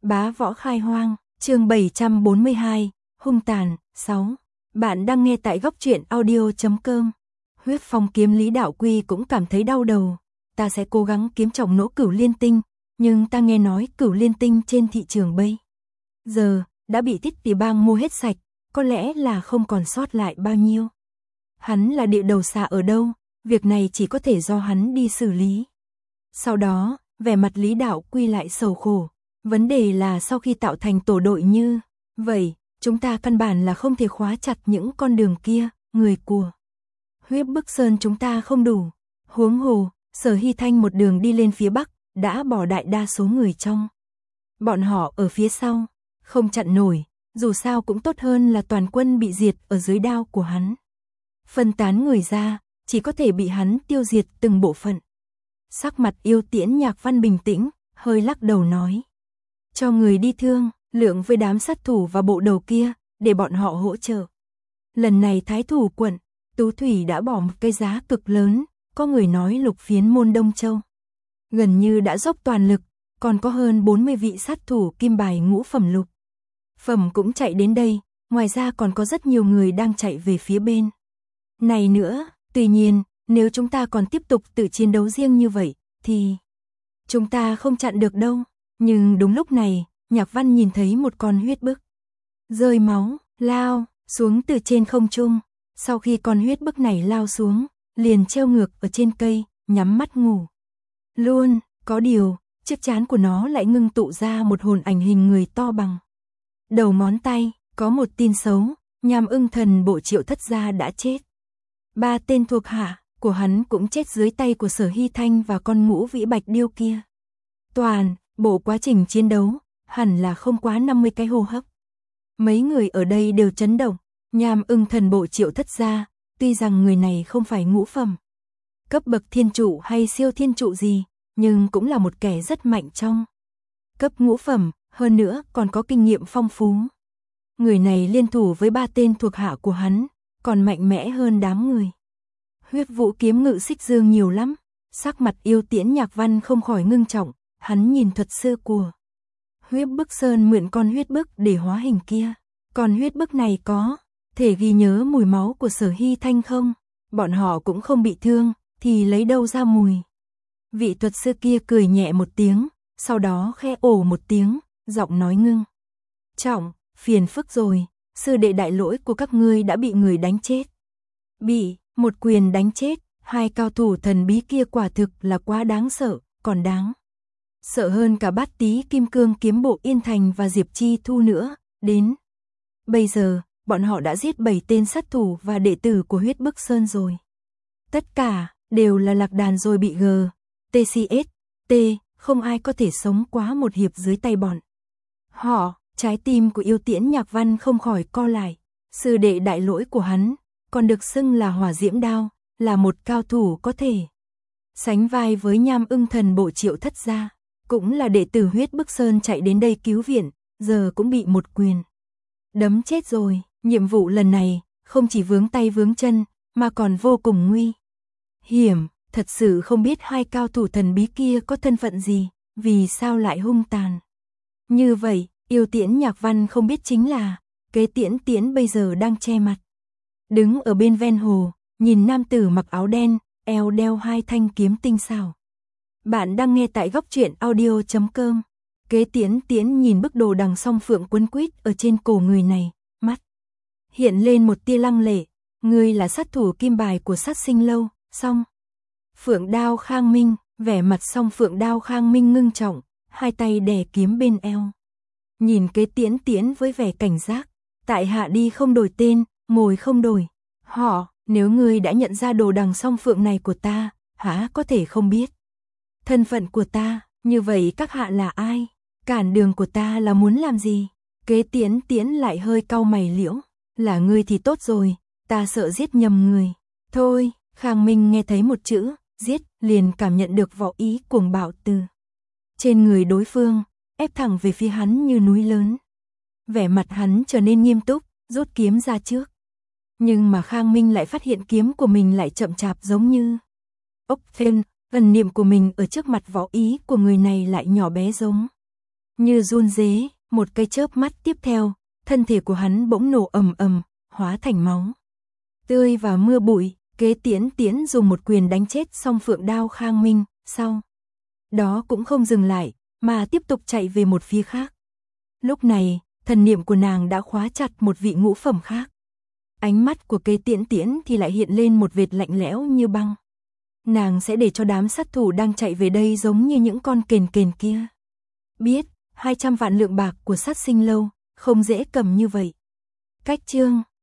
Bá võ khai hoang, chương 742, hung tàn, 6. Bạn đang nghe tại góc truyện audio.com. Huyết Phong kiếm Lý Đạo Quy cũng cảm thấy đau đầu. Ta sẽ cố gắng kiếm trọng nỗ cửu liên tinh, nhưng ta nghe nói cửu liên tinh trên thị trường bây giờ đã bị Thiết Tỷ Bang mua hết sạch, có lẽ là không còn sót lại bao nhiêu. Hắn là địa đầu xà ở đâu, việc này chỉ có thể do hắn đi xử lý. Sau đó, vẻ mặt Lý Đạo Quy lại sầu khổ. Vấn đề là sau khi tạo thành tổ đội như vậy, chúng ta căn bản là không thể khóa chặt những con đường kia, người của Huyết Bức Sơn chúng ta không đủ. Huống hồ, Sở Hy Thanh một đường đi lên phía Bắc, đã bỏ đại đa số người trong. Bọn họ ở phía sau, không chặn nổi, dù sao cũng tốt hơn là toàn quân bị diệt ở dưới đao của hắn. Phân tán người ra, chỉ có thể bị hắn tiêu diệt từng bộ phận. Sắc mặt Yêu Tiễn Nhạc Văn bình tĩnh, hơi lắc đầu nói. Cho người đi thương, lượng với đám sát thủ và bộ đầu kia, để bọn họ hỗ trợ. Lần này Thái Thủ quận, Tú Thủy đã bỏ một cái giá cực lớn, có người nói Lục Phiến môn Đông Châu gần như đã dốc toàn lực, còn có hơn 40 vị sát thủ kim bài ngũ phẩm lục phẩm cũng chạy đến đây, ngoài ra còn có rất nhiều người đang chạy về phía bên này nữa. Tuy nhiên, nếu chúng ta còn tiếp tục tự chiến đấu riêng như vậy, thì chúng ta không chặn được đâu. Nhưng đúng lúc này, Nhạc Văn nhìn thấy một con huyết bức rơi máu, lao xuống từ trên không trung. Sau khi con huyết bức này lao xuống, liền treo ngược ở trên cây, nhắm mắt ngủ luôn. Có điều, chiếc trán của nó lại ngưng tụ ra một hồn ảnh hình người to bằng đầu ngón tay. Có một tin xấu, Nham Ưng Thần bộ Triệu Thất gia đã chết. 3 tên thuộc hạ của hắn cũng chết dưới tay của Sở Hy Thanh và con Ngũ Vĩ Bạch Điêu kia. Toàn bộ quá trình chiến đấu, hẳn là không quá 50 cái hô hấp. Mấy người ở đây đều chấn động. Nham Ưng Thần bộ Triệu Thất gia, tuy rằng người này không phải ngũ phẩm cấp bậc thiên trụ hay siêu thiên trụ gì, nhưng cũng là một kẻ rất mạnh trong cấp ngũ phẩm, hơn nữa còn có kinh nghiệm phong phú. Người này liên thủ với 3 tên thuộc hạ của hắn, còn mạnh mẽ hơn đám người Huyết Vũ Kiếm Ngự Xích Dương nhiều lắm. Sắc mặt Yêu Tiễn Nhạc Văn không khỏi ngưng trọng, hắn nhìn thuật sư của Huyết Bức Sơn mượn con huyết bức để hóa hình kia. Còn huyết bức này có thể ghi nhớ mùi máu của Sở Hy Thanh không? Bọn họ cũng không bị thương, thì lấy đâu ra mùi? Vị thuật sư kia cười nhẹ một tiếng, sau đó khẽ ồ một tiếng, giọng nói ngưng trọng, phiền phức rồi, sư đệ đại lỗi của các ngươi đã bị người đánh chết. Bị một quyền đánh chết, 2 cao thủ thần bí kia quả thực là quá đáng sợ, còn đáng sợ hơn cả Bát Tý Kim Cương Kiếm Bộ Yên Thành và Diệp Chi Thu nữa. Đến bây giờ, bọn họ đã giết 7 tên sát thủ và đệ tử của Huyết Bức Sơn rồi. Tất cả đều là lạc đàn rồi bị TCST, không ai có thể sống quá một hiệp dưới tay bọn họ. Trái tim của Yêu Tiễn Nhạc Văn không khỏi co lại. Sư đệ đại lỗi của hắn, còn được xưng là Hỏa Diễm Đao, là một cao thủ có thể sánh vai với Nham Ưng Thần bộ Triệu Thất gia, cũng là đệ tử Huyết Bức Sơn chạy đến đây cứu viện, giờ cũng bị một quyền đấm chết rồi. Nhiệm vụ lần này không chỉ vướng tay vướng chân, mà còn vô cùng nguy hiểm. Thật sự không biết 2 cao thủ thần bí kia có thân phận gì, vì sao lại hung tàn như vậy. Yêu Tiễn Nhạc Văn không biết chính là Kế Tiễn Tiễn bây giờ đang che mặt, đứng ở bên ven hồ, nhìn nam tử mặc áo đen, eo đeo 2 thanh kiếm tinh xảo. Bạn đang nghe tại góc truyện audio.com. Kế Tiễn Tiễn nhìn bức đồ đằng song phượng quấn quýt ở trên cổ người này, mắt hiện lên một tia lăng lệ. Ngươi là sát thủ kim bài của Sát Sinh lâu, song phượng đao Khang Minh. Vẻ mặt song phượng đao Khang Minh ngưng trọng, 2 tay đè kiếm bên eo. Nhìn Kế Tiễn Tiễn với vẻ cảnh giác. Tại hạ đi không đổi tên, ngồi không đổi họ. Nếu ngươi đã nhận ra đồ đằng song phượng này của ta, há có thể không biết thân phận của ta? Như vậy các hạ là ai? Cản đường của ta là muốn làm gì? Kế Tiễn Tiễn lại hơi cau mày liễu. Là ngươi thì tốt rồi, ta sợ giết nhầm người. Thôi. Khang Minh nghe thấy một chữ giết, liền cảm nhận được võ ý cuồng bạo từ trên người đối phương, ép thẳng về phía hắn như núi lớn. Vẻ mặt hắn trở nên nghiêm túc, rút kiếm ra trước. Nhưng mà Khang Minh lại phát hiện kiếm của mình lại chậm chạp giống như ốc thêm, thần niệm của mình ở trước mặt võ ý của người này lại nhỏ bé giống Như run rế, một cái chớp mắt tiếp theo, thân thể của hắn bỗng nổ ầm ầm, hóa thành máu tươi và mưa bụi. Kế Tiễn Tiễn dùng một quyền đánh chết Song Phượng Đao Khang Minh, sau đó cũng không dừng lại, mà tiếp tục chạy về một phía khác. Lúc này, thần niệm của nàng đã khóa chặt một vị ngũ phẩm khác. Ánh mắt của Kế Tiễn Tiễn thì lại hiện lên một vệt lạnh lẽo như băng. Nàng sẽ để cho đám sát thủ đang chạy về đây giống như những con kền kền kia. Biết, 200 vạn lượng bạc của Sát Sinh Lâu không dễ cầm như vậy. Cách chương